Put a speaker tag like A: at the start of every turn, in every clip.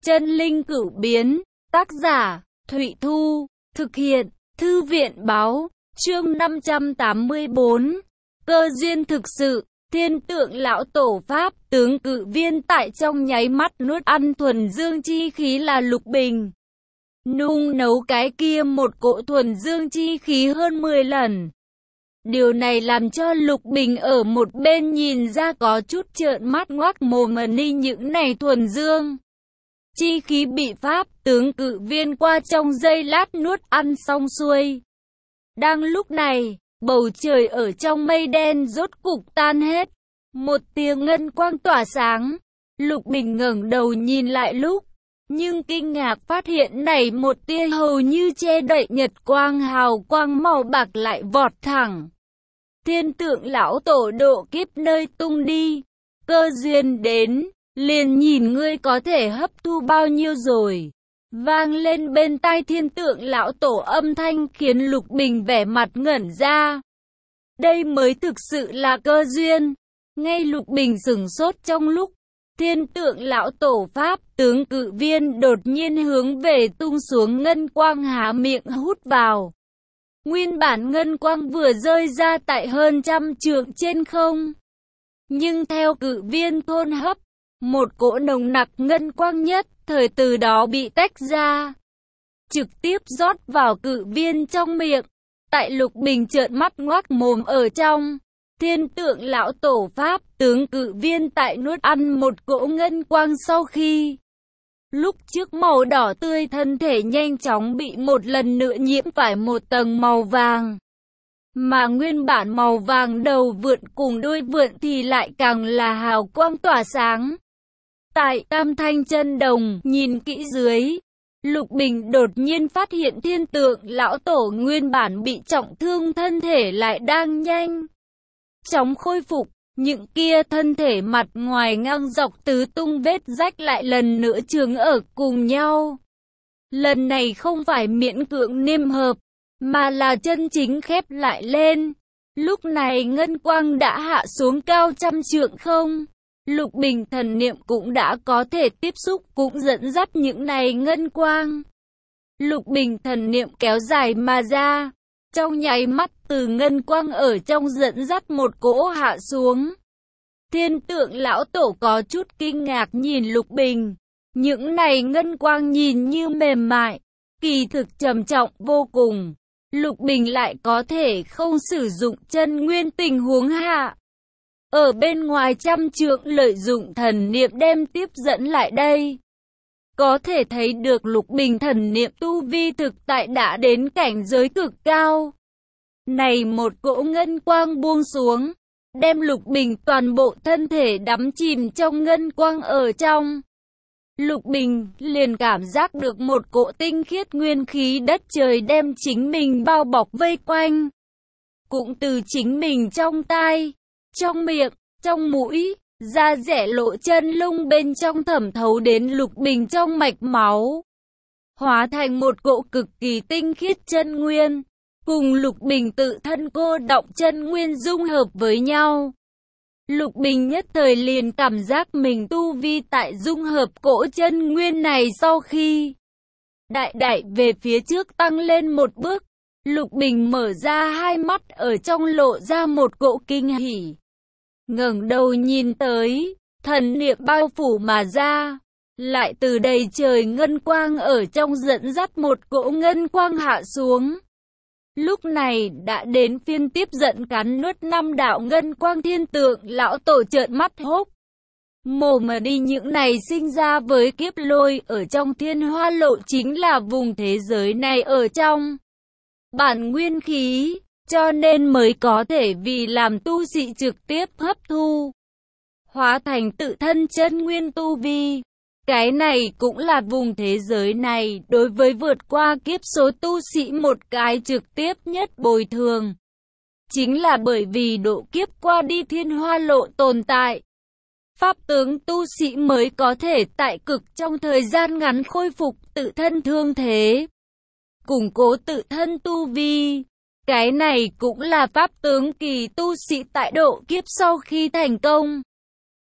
A: Chân linh cửu biến, tác giả, Thụy Thu, thực hiện, Thư viện báo, chương 584, cơ duyên thực sự, thiên tượng lão tổ Pháp, tướng cự viên tại trong nháy mắt nuốt ăn thuần dương chi khí là Lục Bình. Nung nấu cái kia một cỗ thuần dương chi khí hơn 10 lần. Điều này làm cho Lục Bình ở một bên nhìn ra có chút trợn mắt ngoác mồm mà ni những này thuần dương chi khí bị Pháp tướng cự viên qua trong giây lát nuốt ăn xong xuôi. Đang lúc này, bầu trời ở trong mây đen rốt cục tan hết. Một tia ngân quang tỏa sáng. Lục Bình ngẩng đầu nhìn lại lúc, nhưng kinh ngạc phát hiện này một tia hầu như che đậy nhật quang hào quang màu bạc lại vọt thẳng. Thiên tượng lão tổ độ kiếp nơi tung đi. Cơ duyên đến, liền nhìn ngươi có thể hấp thu bao nhiêu rồi. Vang lên bên tai thiên tượng lão tổ âm thanh khiến Lục Bình vẻ mặt ngẩn ra. Đây mới thực sự là cơ duyên. Ngay Lục Bình sửng sốt trong lúc, thiên tượng lão tổ Pháp tướng cự viên đột nhiên hướng về tung xuống ngân quang há miệng hút vào. Nguyên bản ngân quang vừa rơi ra tại hơn 100 trượng trên không. Nhưng theo cự viên thôn hấp, một cỗ nồng nặc ngân quang nhất thời từ đó bị tách ra, trực tiếp rót vào cự viên trong miệng. Tại Lục Bình trợn mắt ngoác mồm ở trong, thiên tượng lão tổ Pháp tướng cự viên tại nuốt ăn một cỗ ngân quang sau khi lúc trước màu đỏ tươi thân thể nhanh chóng bị một lần nữa nhiễm phải một tầng màu vàng. Mà nguyên bản màu vàng đầu vượn cùng đuôi vượn thì lại càng là hào quang tỏa sáng. Tại Tam Thanh Chân Đồng nhìn kỹ dưới, Lục Bình đột nhiên phát hiện thiên tượng lão tổ nguyên bản bị trọng thương thân thể lại đang nhanh chóng khôi phục. Những kia thân thể mặt ngoài ngang dọc tứ tung vết rách lại lần nữa chướng ở cùng nhau. Lần này không phải miễn cưỡng niêm hợp, mà là chân chính khép lại lên. Lúc này ngân quang đã hạ xuống cao 100 trượng không. Lục Bình thần niệm cũng đã có thể tiếp xúc cũng dẫn dắt những này ngân quang. Lục Bình thần niệm kéo dài mà ra. Trong nháy mắt từ ngân quang ở trong dẫn dắt một cỗ hạ xuống. Thiên tượng lão tổ có chút kinh ngạc nhìn Lục Bình. Những này ngân quang nhìn như mềm mại, kỳ thực trầm trọng vô cùng. Lục Bình lại có thể không sử dụng chân nguyên tình huống hạ. Ở bên ngoài 100 trượng lợi dụng thần niệm đem tiếp dẫn lại đây. Có thể thấy được Lục Bình thần niệm tu vi thực tại đã đến cảnh giới cực cao. Này một cỗ ngân quang buông xuống, đem Lục Bình toàn bộ thân thể đắm chìm trong ngân quang ở trong. Lục Bình liền cảm giác được một cỗ tinh khiết nguyên khí đất trời đem chính mình bao bọc vây quanh. Cũng từ chính mình trong tai, trong miệng, trong mũi, da rẻ lộ chân lông bên trong thẩm thấu đến Lục Bình trong mạch máu. Hóa thành một cỗ cực kỳ tinh khiết chân nguyên, cùng Lục Bình tự thân cô đọng chân nguyên dung hợp với nhau. Lục Bình nhất thời liền cảm giác mình tu vi tại dung hợp cỗ chân nguyên này sau khi đại về phía trước tăng lên một bước. Lục Bình mở ra hai mắt ở trong lộ ra một cỗ kinh hỉ. Ngẩng đầu nhìn tới, thần niệm bao phủ mà ra, lại từ đầy trời ngân quang ở trong dẫn dắt một cỗ ngân quang hạ xuống. Lúc này đã đến phiên tiếp dẫn cắn nuốt 5 đạo ngân quang thiên tượng lão tổ trợn mắt hốc mồm mà đi. Những này sinh ra với kiếp lôi ở trong thiên hoa lộ chính là vùng thế giới này ở trong bản nguyên khí, cho nên mới có thể vì làm tu sĩ trực tiếp hấp thu, hóa thành tự thân chân nguyên tu vi. Cái này cũng là vùng thế giới này đối với vượt qua kiếp số tu sĩ một cái trực tiếp nhất bồi thường. Chính là bởi vì độ kiếp qua đi thiên hoa lộ tồn tại. Pháp tướng tu sĩ mới có thể tại cực trong thời gian ngắn khôi phục tự thân thương thế, củng cố tự thân tu vi. Cái này cũng là pháp tướng kỳ tu sĩ tại độ kiếp sau khi thành công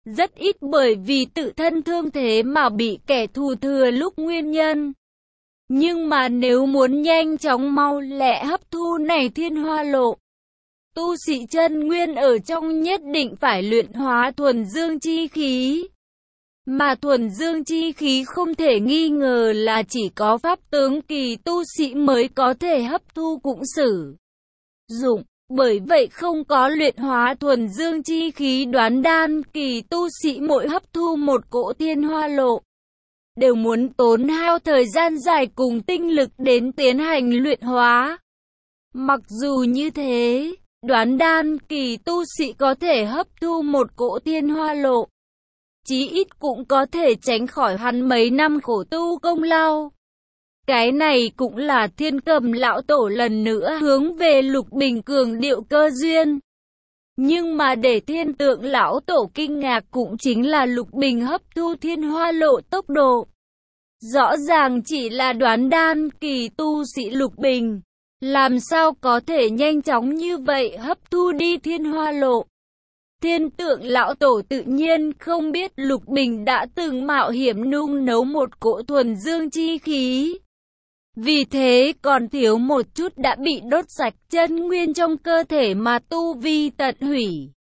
A: Rất ít bởi vì tự thân thương thế mà bị kẻ thù thừa lúc nguyên nhân. Nhưng mà nếu muốn nhanh chóng mau lẹ hấp thu này thiên hoa lộ, tu sĩ chân nguyên ở trong nhất định phải luyện hóa thuần dương chi khí. Mà thuần dương chi khí không thể nghi ngờ là chỉ có pháp tướng kỳ tu sĩ mới có thể hấp thu cũng sử dụng. Bởi vậy không có luyện hóa thuần dương chi khí đoán đan kỳ tu sĩ mỗi hấp thu một cỗ thiên hoa lộ, đều muốn tốn hao thời gian dài cùng tinh lực đến tiến hành luyện hóa. Mặc dù như thế, đoán đan kỳ tu sĩ có thể hấp thu một cỗ thiên hoa lộ, chí ít cũng có thể tránh khỏi hắn mấy năm khổ tu công lao. Cái này cũng là Thiên Cầm lão tổ lần nữa hướng về Lục Bình cường điệu cơ duyên. Nhưng mà để Thiên Tượng lão tổ kinh ngạc cũng chính là Lục Bình hấp thu thiên hoa lộ tốc độ. Rõ ràng chỉ là đoán đan kỳ tu sĩ Lục Bình, làm sao có thể nhanh chóng như vậy hấp thu đi thiên hoa lộ. Thiên Tượng lão tổ tự nhiên không biết Lục Bình đã từng mạo hiểm nung nấu một cỗ thuần dương chi khí. Vì thế còn thiếu một chút đã bị đốt sạch chân nguyên trong cơ thể mà tu vi tận hủy.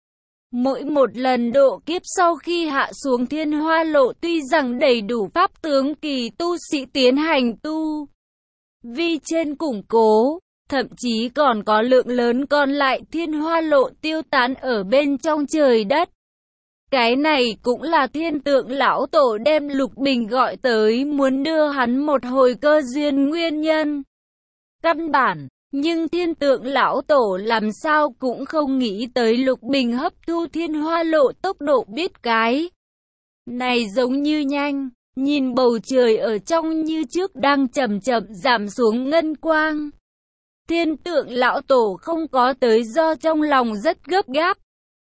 A: Mỗi một lần độ kiếp sau khi hạ xuống thiên hoa lộ tuy rằng đầy đủ pháp tướng kỳ tu sĩ tiến hành tu vi trên củng cố, thậm chí còn có lượng lớn còn lại thiên hoa lộ tiêu tán ở bên trong trời đất. Cái này cũng là Thiên Tượng lão tổ đem Lục Bình gọi tới muốn đưa hắn một hồi cơ duyên nguyên nhân. Căn bản, nhưng Thiên Tượng lão tổ làm sao cũng không nghĩ tới Lục Bình hấp thu thiên hoa lộ tốc độ biết cái này giống như nhanh, nhìn bầu trời ở trong như trước đang chậm chậm giảm xuống ngân quang. Thiên Tượng lão tổ không có tới do trong lòng rất gấp gáp.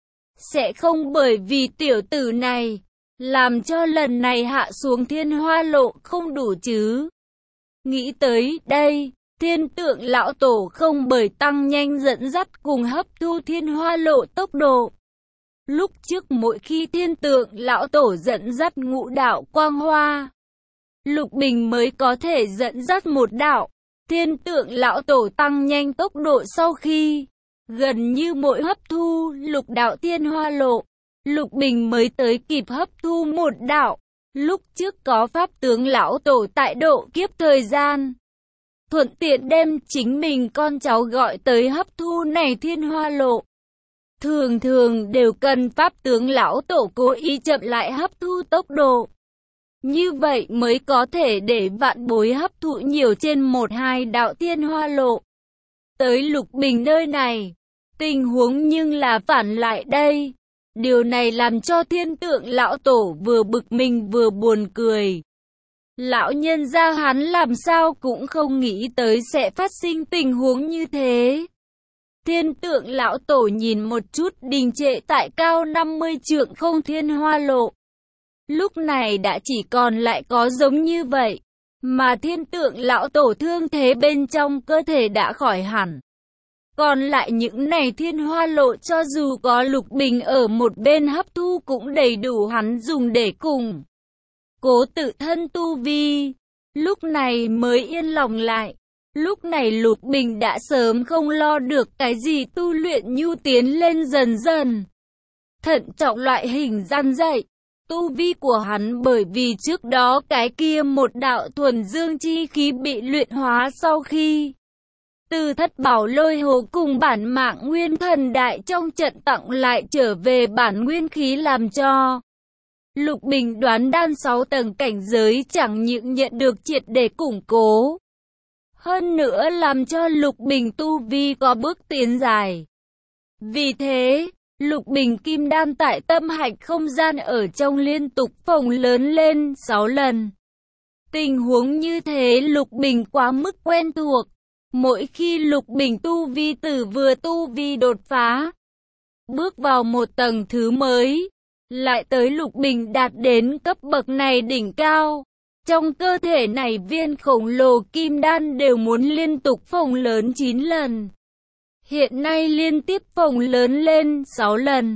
A: Sẽ không bởi vì tiểu tử này, làm cho lần này hạ xuống thiên hoa lộ không đủ chứ. Nghĩ tới đây, Thiên Tượng lão tổ không bởi tăng nhanh dẫn dắt cùng hấp thu thiên hoa lộ tốc độ. Lúc trước mỗi khi Thiên Tượng lão tổ dẫn dắt ngũ đạo quang hoa, Lục Bình mới có thể dẫn dắt một đạo. Thiên Tượng lão tổ tăng nhanh tốc độ sau khi gần như mỗi hấp thu lục đạo thiên hoa lộ, Lục Bình mới tới kịp hấp thu một đạo. Lúc trước có pháp tướng lão tổ tại độ kiếp thời gian, thuận tiện đem chính mình con cháu gọi tới hấp thu này thiên hoa lộ. Thường thường đều cần pháp tướng lão tổ cố ý chậm lại hấp thu tốc độ. Như vậy mới có thể để vạn bối hấp thụ nhiều trên một hai đạo thiên hoa lộ. Tới Lục Bình nơi này, tình huống nhưng là phản lại đây. Điều này làm cho Thiên Tượng lão tổ vừa bực mình vừa buồn cười. Lão nhân gia hắn làm sao cũng không nghĩ tới sẽ phát sinh tình huống như thế. Thiên Tượng lão tổ nhìn một chút đình trệ tại cao 50 trượng không thiên hoa lộ. Lúc này đã chỉ còn lại có giống như vậy, mà Thiên Tượng lão tổ thương thế bên trong cơ thể đã khỏi hẳn. Còn lại những này thiên hoa lộ cho dù có Lục Bình ở một bên hấp thu cũng đầy đủ hắn dùng để cùng cố tự thân tu vi. Lúc này mới yên lòng lại. Lúc này Lục Bình đã sớm không lo được cái gì tu luyện nhu tiến lên dần dần. Thận trọng loại hình gian dạy. Tu vi của hắn bởi vì trước đó cái kia một đạo thuần dương chi khí bị luyện hóa sau khi từ Thất Bảo Lôi Hồ cùng bản mạng nguyên thần đại trong trận tặng lại trở về bản nguyên khí làm cho Lục Bình đoán đan 6 tầng cảnh giới chẳng những nhận được triệt để củng cố, hơn nữa làm cho Lục Bình tu vi có bước tiến dài. Vì thế, Lục Bình kim đan tại tâm hạch không gian ở trong liên tục phồng lớn lên 6 lần. Tình huống như thế Lục Bình quá mức quen thuộc. Mỗi khi Lục Bình tu vi tử vừa tu vi đột phá, bước vào một tầng thứ mới, lại tới Lục Bình đạt đến cấp bậc này đỉnh cao. Trong cơ thể này viên khổng lồ kim đan đều muốn liên tục phồng lớn 9 lần. Hiện nay liên tiếp phồng lớn lên 6 lần.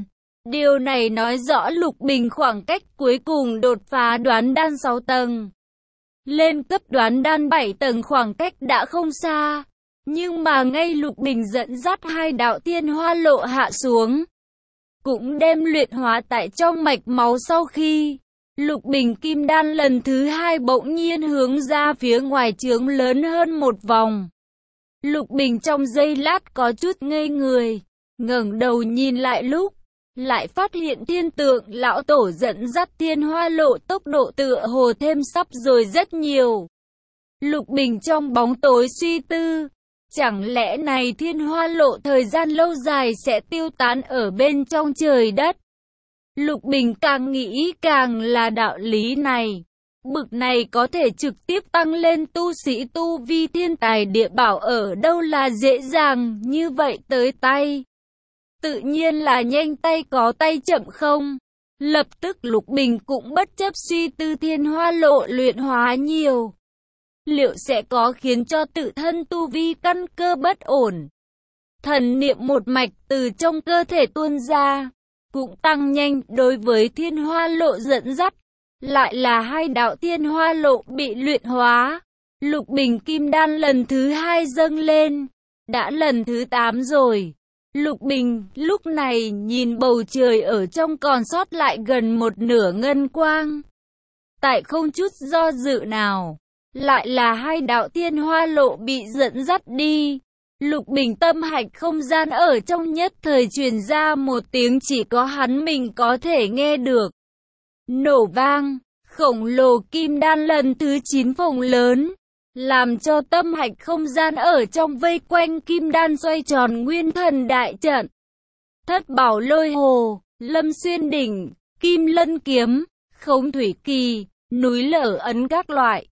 A: Điều này nói rõ Lục Bình khoảng cách cuối cùng đột phá đoán đan 6 tầng. Lên cấp đoán đan 7 tầng khoảng cách đã không xa. Nhưng mà ngay Lục Bình dẫn dắt hai đạo tiên hoa lộ hạ xuống, cũng đem luyện hóa tại trong mạch máu sau khi Lục Bình kim đan lần thứ hai bỗng nhiên hướng ra phía ngoài trướng lớn hơn một vòng. Lục Bình trong giây lát có chút ngây người, ngẩng đầu nhìn lại lúc, lại phát hiện thiên tượng lão tổ dẫn dắt thiên hoa lộ tốc độ tựa hồ thêm sắp rồi rất nhiều. Lục Bình trong bóng tối suy tư, chẳng lẽ này thiên hoa lộ thời gian lâu dài sẽ tiêu tán ở bên trong trời đất? Lục Bình càng nghĩ càng là đạo lý này. Bực này có thể trực tiếp tăng lên tu sĩ tu vi thiên tài địa bảo ở đâu là dễ dàng như vậy tới tay. Tự nhiên là nhanh tay có tay chậm không. Lập tức Lục Bình cũng bất chấp suy tư thiên hoa lộ luyện hóa nhiều. Liệu sẽ có khiến cho tự thân tu vi căn cơ bất ổn? Thần niệm một mạch từ trong cơ thể tuôn ra, cũng tăng nhanh đối với thiên hoa lộ dẫn dắt. Lại là hai đạo thiên hoa lộ bị luyện hóa. Lục Bình kim đan lần thứ hai dâng lên, đã lần thứ 8 rồi. Lục Bình lúc này nhìn bầu trời ở trong còn sót lại gần một nửa ngân quang. Tại không chút do dự nào, lại là hai đạo thiên hoa lộ bị dẫn dắt đi. Lục Bình tâm hạch không gian ở trong nhất thời truyền ra một tiếng chỉ có hắn mình có thể nghe được. Nổ vang, khổng lồ kim đan lần thứ 9 phồng lớn, làm cho tâm hạch không gian ở trong vây quanh kim đan xoay tròn nguyên thần đại trận. Thất bảo lôi hồ, lâm xuyên đỉnh, kim lân kiếm, khống thủy kỳ, núi lở ấn các loại.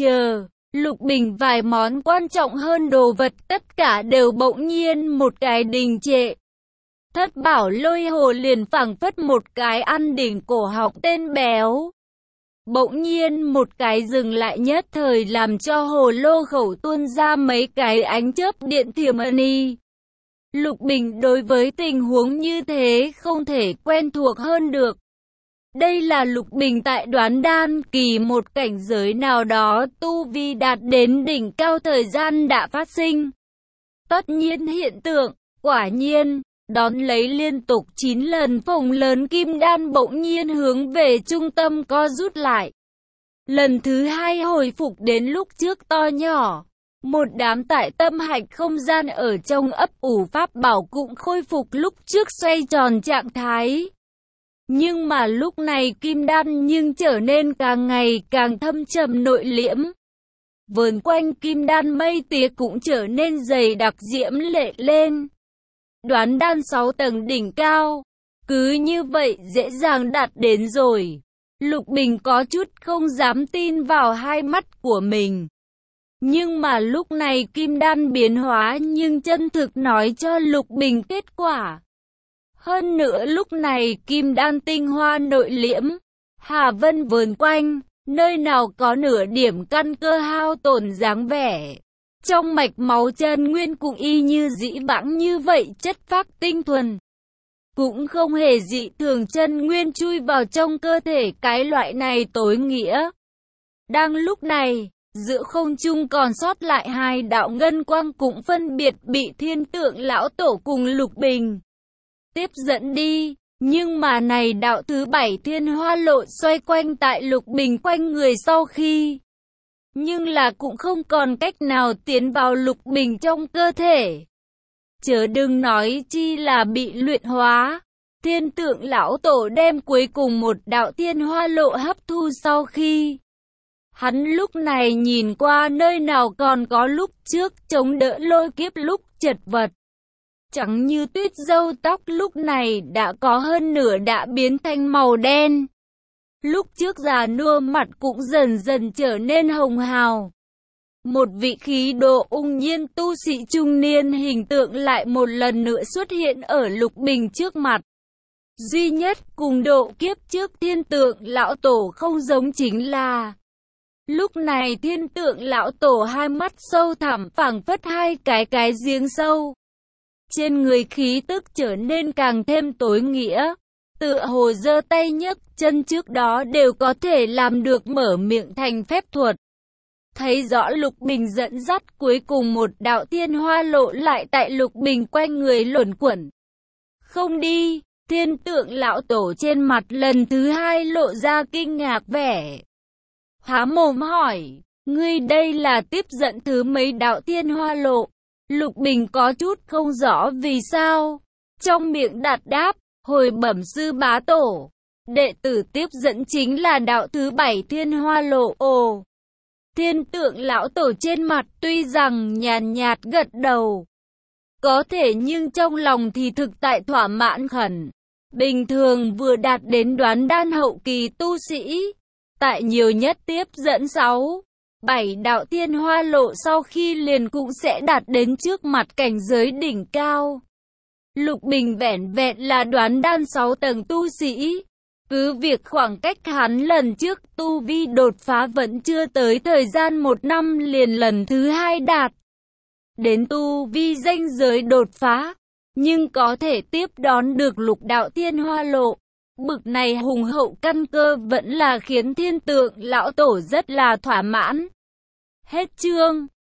A: Lục Bình vài món quan trọng hơn đồ vật tất cả đều bỗng nhiên một cái đình trệ. Thất bảo lôi hồ liền phảng phất một cái ăn đỉnh cổ họng tên béo. Bỗng nhiên một cái dừng lại nhất thời làm cho hồ lô khẩu tuôn ra mấy cái ánh chớp điện thiểm ly. Lục Bình đối với tình huống như thế không thể quen thuộc hơn được. Đây là Lục Bình tại đoán đan kỳ một cảnh giới nào đó tu vi đạt đến đỉnh cao thời gian đã phát sinh. Tất nhiên hiện tượng, quả nhiên, đón lấy liên tục 9 lần phồng lớn kim đan bỗng nhiên hướng về trung tâm co rút lại. Lần thứ hai hồi phục đến lúc trước to nhỏ. Một đám tại tâm hạch không gian ở trong ấp ủ pháp bảo cũng khôi phục lúc trước xoay tròn trạng thái. Nhưng mà lúc này kim đan nhưng trở nên càng ngày càng thâm trầm nội liễm. Vờn quanh kim đan mây tía cũng trở nên dày đặc diễm lệ lên. Đoán đan 6 tầng đỉnh cao, cứ như vậy dễ dàng đạt đến rồi. Lục Bình có chút không dám tin vào hai mắt của mình. Nhưng mà lúc này kim đan biến hóa nhưng chân thực nói cho Lục Bình kết quả. Hơn nữa lúc này kim đan tinh hoa nội liễm, Hà Vân vờn quanh, nơi nào có nửa điểm căn cơ hao tổn dáng vẻ. Trong mạch máu chân nguyên cũng y như dĩ vãng như vậy chất phác tinh thuần. Cũng không hề dị thường chân nguyên chui vào trong cơ thể cái loại này tối nghĩa. Đang lúc này, giữa không trung còn sót lại hai đạo ngân quang cũng phân biệt bị thiên tượng lão tổ cùng Lục Bình tiếp dẫn đi. Nhưng mà này đạo thứ 7 thiên hoa lộ xoay quanh tại Lục Bình quanh người sau khi. Nhưng là cũng không còn cách nào tiến vào Lục Bình trong cơ thể. Chớ đừng nói chi là bị luyện hóa. Thiên tượng lão tổ đem cuối cùng một đạo thiên hoa lộ hấp thu sau khi. Hắn lúc này nhìn qua nơi nào còn có lúc trước chống đỡ lôi kiếp lúc chật vật. Trắng như tuyết râu tóc lúc này đã có hơn nửa đã biến thành màu đen. Lúc trước già nua mặt cũng dần dần trở nên hồng hào. Một vị khí độ ung nhiên tu sĩ trung niên hình tượng lại một lần nữa xuất hiện ở Lục Bình trước mặt. Duy nhất cùng độ kiếp trước thiên tượng lão tổ không giống chính là lúc này thiên tượng lão tổ hai mắt sâu thẳm phảng phất hai cái giếng sâu. Trên người khí tức trở nên càng thêm tối nghĩa. tựa hồ giơ tay nhấc chân trước đó đều có thể làm được mở miệng thành phép thuật. Thấy rõ Lục Bình dẫn dắt, cuối cùng một đạo tiên hoa lộ lại tại Lục Bình quanh người luẩn quẩn. Không đi, Thiên Tượng lão tổ trên mặt lần thứ hai lộ ra kinh ngạc vẻ. Há mồm hỏi, ngươi đây là tiếp dẫn thứ mấy đạo tiên hoa lộ? Lục Bình có chút không rõ vì sao. Trong miệng đặt đáp, hồi bẩm sư bá tổ. Đệ tử tiếp dẫn chính là đạo thứ 7 thiên hoa lộ. Ồ! Thiên Tượng lão tổ trên mặt tuy rằng nhàn nhạt gật đầu. Có thể nhưng trong lòng thì thực tại thỏa mãn khẩn. Bình thường vừa đạt đến đoán đan hậu kỳ tu sĩ. Tại nhiều nhất tiếp dẫn 6, 7 đạo tiên hoa lộ sau khi liền cũng sẽ đạt đến trước mặt cảnh giới đỉnh cao. Lục Bình vẻn vẹn là đoán đan 6 tầng tu sĩ. Cứ việc khoảng cách hắn lần trước tu vi đột phá vẫn chưa tới thời gian 1 năm liền lần thứ 2 đạt đến tu vi ranh giới đột phá, nhưng có thể tiếp đón được lục đạo tiên hoa lộ. Bực này hùng hậu căn cơ vẫn là khiến Thiên Tượng lão tổ rất là thỏa mãn. Hết chương.